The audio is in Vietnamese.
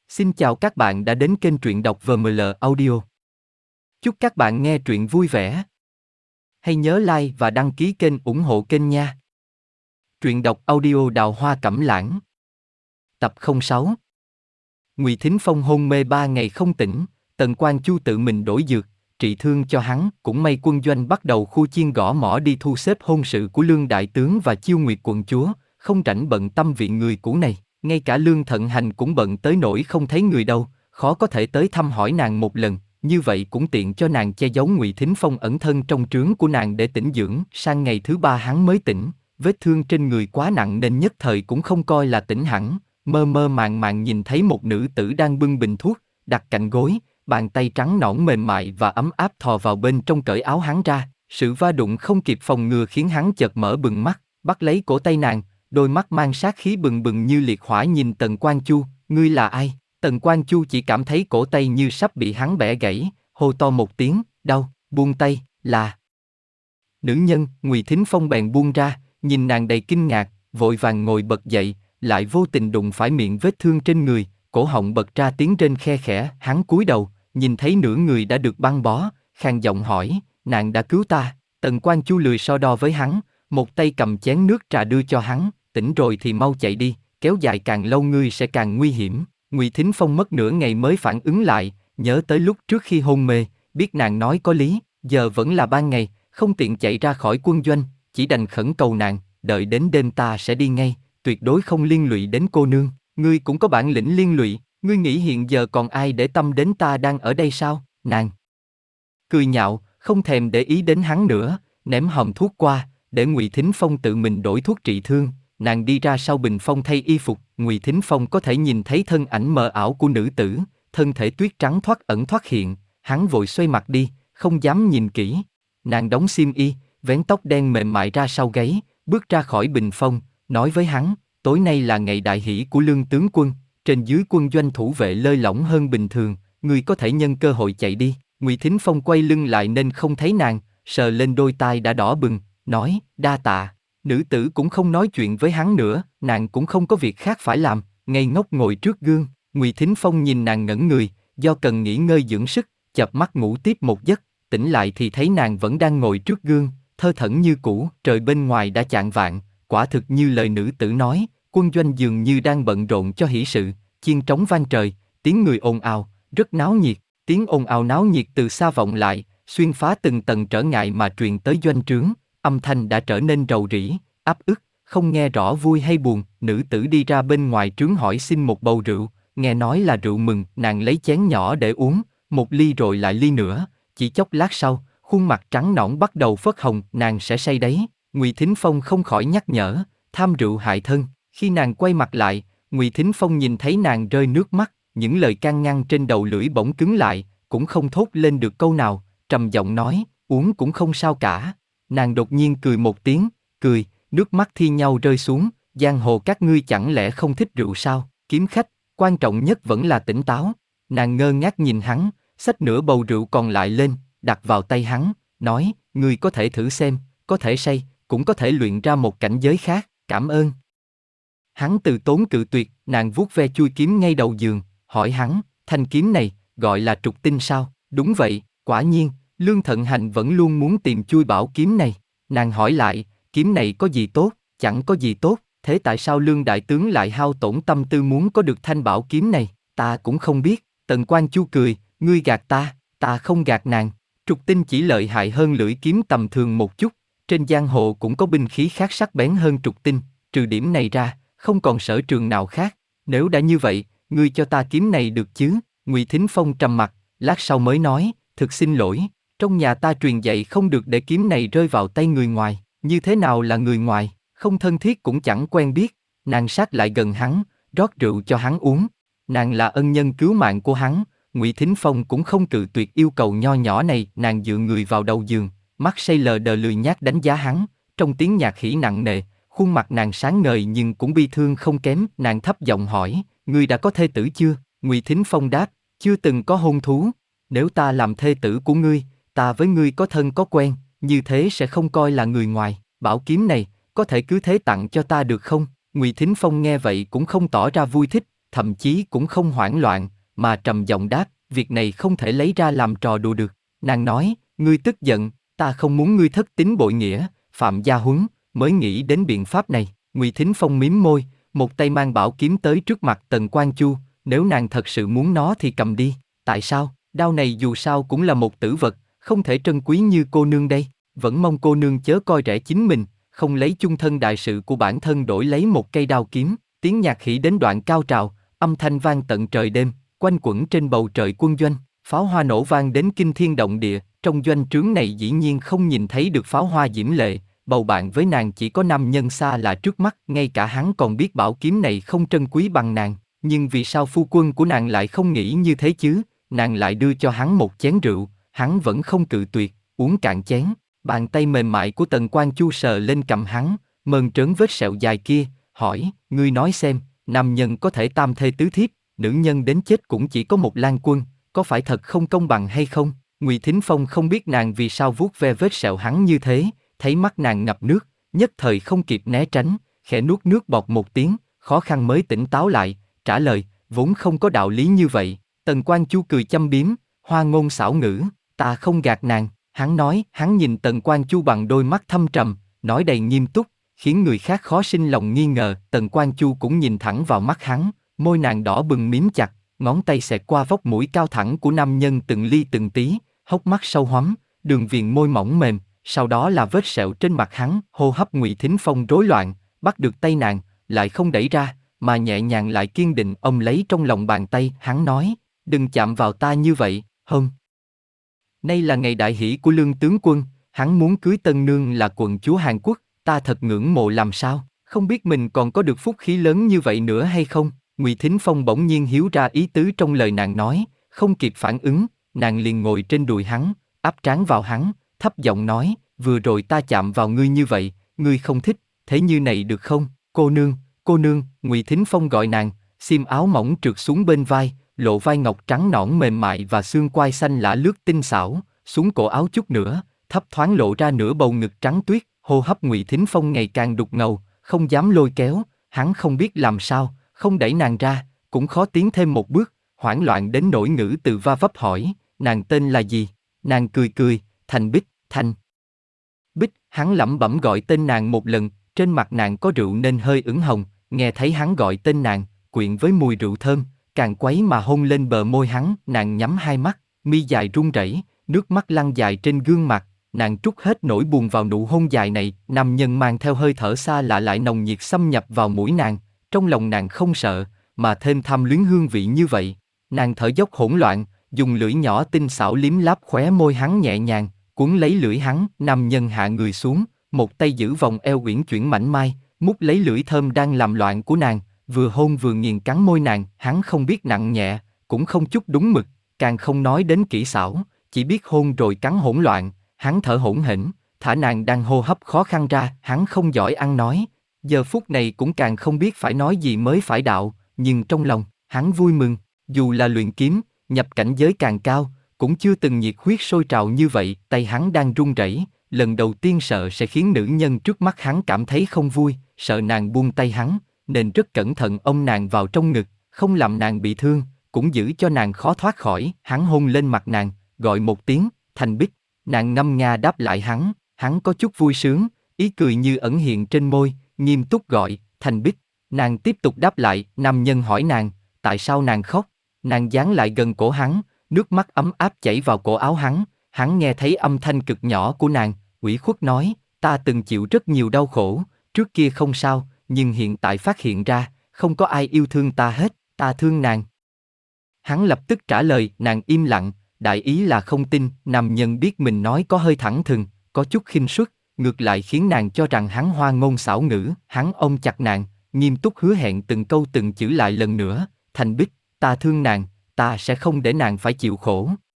Xin chào các bạn đã đến kênh truyện đọc VML Audio. Chúc các bạn nghe truyện vui vẻ. Hãy nhớ like và đăng ký kênh ủng hộ kênh nha. Truyện đọc audio Đào Hoa Cẩm Lãng. Tập 06. Ngụy Thính Phong hôn mê 3 ngày không tỉnh, Tần Quang Chu tự mình đổi dược, trị thương cho hắn. Cũng may quân doanh bắt đầu khu chiên gõ mỏ đi thu xếp hôn sự của Lương Đại Tướng và Chiêu Nguyệt quận chúa, không rảnh bận tâm viện người cũ này. Ngay cả Lương Thận Hành cũng bận tới nỗi không thấy người đâu, khó có thể tới thăm hỏi nàng một lần. Như vậy cũng tiện cho nàng che giấu Ngụy Thính Phong ẩn thân trong trướng của nàng để tĩnh dưỡng. Sang ngày thứ 3 hắn mới tỉnh, vết thương trên người quá nặng nên nhất thời cũng không coi là tỉnh hẳn. Mơ mơ màng màng nhìn thấy một nữ tử đang bưng bình thuốc, đặt cạnh gối, bàn tay trắng nõn mềm mại và ấm áp thò vào bên trong cởi áo hắn ra. Sự va đụng không kịp phòng ngừa khiến hắn chợt mở bừng mắt, bắt lấy cổ tay nàng, đôi mắt mang sát khí bừng bừng như liệt hỏa nhìn Tần Quang Chu. Ngươi là ai? Tần Quang Chu chỉ cảm thấy cổ tay như sắp bị hắn bẻ gãy, hô to một tiếng, đau, buông tay. Là nữ nhân. Ngụy Thính Phong bèn buông ra, nhìn nàng đầy kinh ngạc, vội vàng ngồi bật dậy, lại vô tình đụng phải miệng vết thương trên người, cổ họng bật ra tiếng rên khe khẽ. Hắn cúi đầu, nhìn thấy nửa người đã được băng bó, khàn giọng hỏi, nàng đã cứu ta. Tần Quang Chu lười so đo với hắn, một tay cầm chén nước trà đưa cho hắn, tỉnh rồi thì mau chạy đi, kéo dài càng lâu ngươi sẽ càng nguy hiểm. Ngụy Thính Phong mất nửa ngày mới phản ứng lại, nhớ tới lúc trước khi hôn mê, biết nàng nói có lý, giờ vẫn là ban ngày, không tiện chạy ra khỏi quân doanh, chỉ đành khẩn cầu nàng, đợi đến đêm ta sẽ đi ngay, tuyệt đối không liên lụy đến cô nương. Ngươi cũng có bản lĩnh liên lụy, ngươi nghĩ hiện giờ còn ai để tâm đến ta đang ở đây sao? Nàng cười nhạo, không thèm để ý đến hắn nữa, ném hòm thuốc qua, để Ngụy Thính Phong tự mình đổi thuốc trị thương. Nàng đi ra sau bình phong thay y phục, Ngụy Thính Phong có thể nhìn thấy thân ảnh mờ ảo của nữ tử, thân thể tuyết trắng thoát ẩn thoát hiện, hắn vội xoay mặt đi, không dám nhìn kỹ. Nàng đóng xiêm y, vén tóc đen mềm mại ra sau gáy, bước ra khỏi bình phong, nói với hắn, tối nay là ngày đại hỷ của Lương tướng quân, trên dưới quân doanh thủ vệ lơi lỏng hơn bình thường, ngươi có thể nhân cơ hội chạy đi. Ngụy Thính Phong quay lưng lại nên không thấy nàng, sờ lên đôi tai đã đỏ bừng, nói, đa tạ. Nữ tử cũng không nói chuyện với hắn nữa, nàng cũng không có việc khác phải làm, ngây ngốc ngồi trước gương. Ngụy Thính Phong nhìn nàng ngẩn người, do cần nghỉ ngơi dưỡng sức, chợp mắt ngủ tiếp một giấc, tỉnh lại thì thấy nàng vẫn đang ngồi trước gương, thơ thẩn như cũ. Trời bên ngoài đã chạng vạng, quả thực như lời nữ tử nói, quân doanh dường như đang bận rộn cho hỷ sự, chiên trống vang trời, tiếng người ồn ào, rất náo nhiệt. Tiếng ồn ào náo nhiệt từ xa vọng lại, xuyên phá từng tầng trở ngại mà truyền tới doanh trướng, âm thanh đã trở nên rầu rĩ, áp ức, không nghe rõ vui hay buồn. Nữ tử đi ra bên ngoài trướng hỏi xin một bầu rượu, nghe nói là rượu mừng, nàng lấy chén nhỏ để uống, một ly rồi lại ly nữa, chỉ chốc lát sau, khuôn mặt trắng nõn bắt đầu phớt hồng, nàng sẽ say đấy. Ngụy Thính Phong không khỏi nhắc nhở, tham rượu hại thân. Khi nàng quay mặt lại, Ngụy Thính Phong nhìn thấy nàng rơi nước mắt, những lời can ngăn trên đầu lưỡi bỗng cứng lại, cũng không thốt lên được câu nào, trầm giọng nói, uống cũng không sao cả. Nàng đột nhiên cười một tiếng, cười, nước mắt thi nhau rơi xuống, giang hồ các ngươi chẳng lẽ không thích rượu sao? Kiếm khách, quan trọng nhất vẫn là tỉnh táo. Nàng ngơ ngác nhìn hắn, xách nửa bầu rượu còn lại lên, đặt vào tay hắn, nói, ngươi có thể thử xem, có thể say, cũng có thể luyện ra một cảnh giới khác, cảm ơn. Hắn từ tốn cự tuyệt, nàng vuốt ve chui kiếm ngay đầu giường, hỏi hắn, thanh kiếm này, gọi là trục tinh sao? Đúng vậy, quả nhiên, Lương Thận Hành vẫn luôn muốn tìm chui bảo kiếm này. Nàng hỏi lại, kiếm này có gì tốt? Chẳng có gì tốt, thế tại sao Lương Đại Tướng lại hao tổn tâm tư muốn có được thanh bảo kiếm này? Ta cũng không biết. Tần Quang Chu cười, ngươi gạt ta, ta không gạt nàng. Trục tinh chỉ lợi hại hơn lưỡi kiếm tầm thường một chút, trên giang hồ cũng có binh khí khác sắc bén hơn trục tinh, trừ điểm này ra, không còn sở trường nào khác. Nếu đã như vậy, ngươi cho ta kiếm này được chứ? Ngụy Thính Phong trầm mặt, lát sau mới nói, thực xin lỗi, trong nhà ta truyền dạy không được để kiếm này rơi vào tay người ngoài. Như thế nào là người ngoài? Không thân thiết cũng chẳng quen biết. Nàng sát lại gần hắn, rót rượu cho hắn uống. Nàng là ân nhân cứu mạng của hắn, Ngụy Thính Phong cũng không cự tuyệt yêu cầu nho nhỏ này. Nàng dựa người vào đầu giường, mắt say lờ đờ lười nhác đánh giá hắn, trong tiếng nhạc hỉ nặng nề, khuôn mặt nàng sáng ngời nhưng cũng bi thương không kém. Nàng thấp giọng hỏi, ngươi đã có thê tử chưa? Ngụy Thính Phong đáp, chưa từng có hôn thú. Nếu ta làm thê tử của ngươi, ta với ngươi có thân có quen, như thế sẽ không coi là người ngoài. Bảo kiếm này, có thể cứ thế tặng cho ta được không? Ngụy Thính Phong nghe vậy cũng không tỏ ra vui thích, thậm chí cũng không hoảng loạn, mà trầm giọng đáp, việc này không thể lấy ra làm trò đùa được. Nàng nói, ngươi tức giận, ta không muốn ngươi thất tín bội nghĩa, phạm gia huấn, mới nghĩ đến biện pháp này. Ngụy Thính Phong mím môi, một tay mang bảo kiếm tới trước mặt Tần Quan Chu, nếu nàng thật sự muốn nó thì cầm đi. Tại sao? Đao này dù sao cũng là một tử vật, không thể trân quý như cô nương đây. Vẫn mong cô nương chớ coi rẻ chính mình, không lấy chung thân đại sự của bản thân đổi lấy một cây đao kiếm. Tiếng nhạc hỉ đến đoạn cao trào, âm thanh vang tận trời đêm, quanh quẩn trên bầu trời quân doanh. Pháo hoa nổ vang đến kinh thiên động địa, trong doanh trướng này dĩ nhiên không nhìn thấy được pháo hoa diễm lệ, bầu bạn với nàng chỉ có nam nhân xa lạ trước mắt, ngay cả hắn còn biết bảo kiếm này không trân quý bằng nàng, nhưng vì sao phu quân của nàng lại không nghĩ như thế chứ? Nàng lại đưa cho hắn một chén rượu, hắn vẫn không cự tuyệt, uống cạn chén. Bàn tay mềm mại của Tần Quan Chu sờ lên cằm hắn, mơn trớn vết sẹo dài kia, hỏi, ngươi nói xem, nam nhân có thể tam thê tứ thiếp, nữ nhân đến chết cũng chỉ có một lang quân, có phải thật không công bằng hay không? Ngụy Thính Phong không biết nàng vì sao vuốt ve vết sẹo hắn như thế, thấy mắt nàng ngập nước, nhất thời không kịp né tránh, khẽ nuốt nước bọt một tiếng, khó khăn mới tỉnh táo lại, trả lời, vốn không có đạo lý như vậy. Tần Quan Chu cười châm biếm, hoa ngôn xảo ngữ, ta không gạt nàng. Hắn nói, hắn nhìn Tần Quan Chu bằng đôi mắt thâm trầm, nói đầy nghiêm túc, khiến người khác khó sinh lòng nghi ngờ. Tần Quan Chu cũng nhìn thẳng vào mắt hắn, môi nàng đỏ bừng mím chặt, ngón tay xẹt qua vóc mũi cao thẳng của nam nhân từng ly từng tí, hốc mắt sâu hoắm, đường viền môi mỏng mềm, sau đó là vết sẹo trên mặt hắn. Hô hấp Ngụy Thính Phong rối loạn, bắt được tay nàng, lại không đẩy ra, mà nhẹ nhàng lại kiên định ôm lấy trong lòng bàn tay. Hắn nói, đừng chạm vào ta như vậy, hôm nay là ngày đại hỷ của Lương tướng quân, hắn muốn cưới tân nương là quận chúa Hàn Quốc, ta thật ngưỡng mộ làm sao, không biết mình còn có được phúc khí lớn như vậy nữa hay không? Ngụy Thính Phong bỗng nhiên hiểu ra ý tứ trong lời nàng nói, không kịp phản ứng, nàng liền ngồi trên đùi hắn, áp trán vào hắn, thấp giọng nói, vừa rồi ta chạm vào ngươi như vậy, ngươi không thích, thế như này được không? Cô nương, Ngụy Thính Phong gọi nàng, xiêm áo mỏng trượt xuống bên vai, lộ vai ngọc trắng nõn mềm mại và xương quai xanh lả lướt tinh xảo, xuống cổ áo chút nữa, thấp thoáng lộ ra nửa bầu ngực trắng tuyết. Hô hấp Ngụy Thính Phong ngày càng đục ngầu, không dám lôi kéo, hắn không biết làm sao, không đẩy nàng ra, cũng khó tiến thêm một bước, hoảng loạn đến nỗi ngữ từ va vấp hỏi, nàng tên là gì? Nàng cười cười, Thành Bích, Thành Bích. Hắn lẩm bẩm gọi tên nàng một lần, trên mặt nàng có rượu nên hơi ửng hồng, nghe thấy hắn gọi tên nàng, quyện với mùi rượu thơm, càng quấy mà hôn lên bờ môi hắn. Nàng nhắm hai mắt, mi dài run rẩy, nước mắt lăn dài trên gương mặt, nàng trút hết nỗi buồn vào nụ hôn dài này. Nam nhân mang theo hơi thở xa lạ lại nồng nhiệt xâm nhập vào mũi nàng, trong lòng nàng không sợ, mà thêm tham luyến hương vị như vậy. Nàng thở dốc hỗn loạn, dùng lưỡi nhỏ tinh xảo liếm láp khóe môi hắn nhẹ nhàng, cuốn lấy lưỡi hắn. Nam nhân hạ người xuống, một tay giữ vòng eo uyển chuyển mảnh mai, mút lấy lưỡi thơm đang làm loạn của nàng, vừa hôn vừa nghiền cắn môi nàng. Hắn không biết nặng nhẹ, cũng không chút đúng mực, càng không nói đến kỹ xảo, chỉ biết hôn rồi cắn hỗn loạn. Hắn thở hổn hển, thả nàng đang hô hấp khó khăn ra. Hắn không giỏi ăn nói, giờ phút này cũng càng không biết phải nói gì mới phải đạo, nhưng trong lòng, hắn vui mừng, dù là luyện kiếm, nhập cảnh giới càng cao, cũng chưa từng nhiệt huyết sôi trào như vậy. Tay hắn đang run rẩy, lần đầu tiên sợ sẽ khiến nữ nhân trước mắt hắn cảm thấy không vui, sợ nàng buông tay hắn, nên rất cẩn thận ôm nàng vào trong ngực, không làm nàng bị thương, cũng giữ cho nàng khó thoát khỏi. Hắn hôn lên mặt nàng, gọi một tiếng, Thành Bích. Nàng ngâm nga đáp lại hắn, hắn có chút vui sướng, ý cười như ẩn hiện trên môi, nghiêm túc gọi, Thành Bích. Nàng tiếp tục đáp lại. Nam nhân hỏi nàng, tại sao nàng khóc? Nàng dán lại gần cổ hắn, nước mắt ấm áp chảy vào cổ áo hắn. Hắn nghe thấy âm thanh cực nhỏ của nàng, ủy khuất nói, ta từng chịu rất nhiều đau khổ, trước kia không sao, nhưng hiện tại phát hiện ra, không có ai yêu thương ta hết, ta thương nàng. Hắn lập tức trả lời. Nàng im lặng, đại ý là không tin. Nam nhân biết mình nói có hơi thẳng thừng, có chút khinh suất, ngược lại khiến nàng cho rằng hắn hoa ngôn xảo ngữ. Hắn ôm chặt nàng, nghiêm túc hứa hẹn từng câu từng chữ lại lần nữa, Thành Bích, ta thương nàng, ta sẽ không để nàng phải chịu khổ.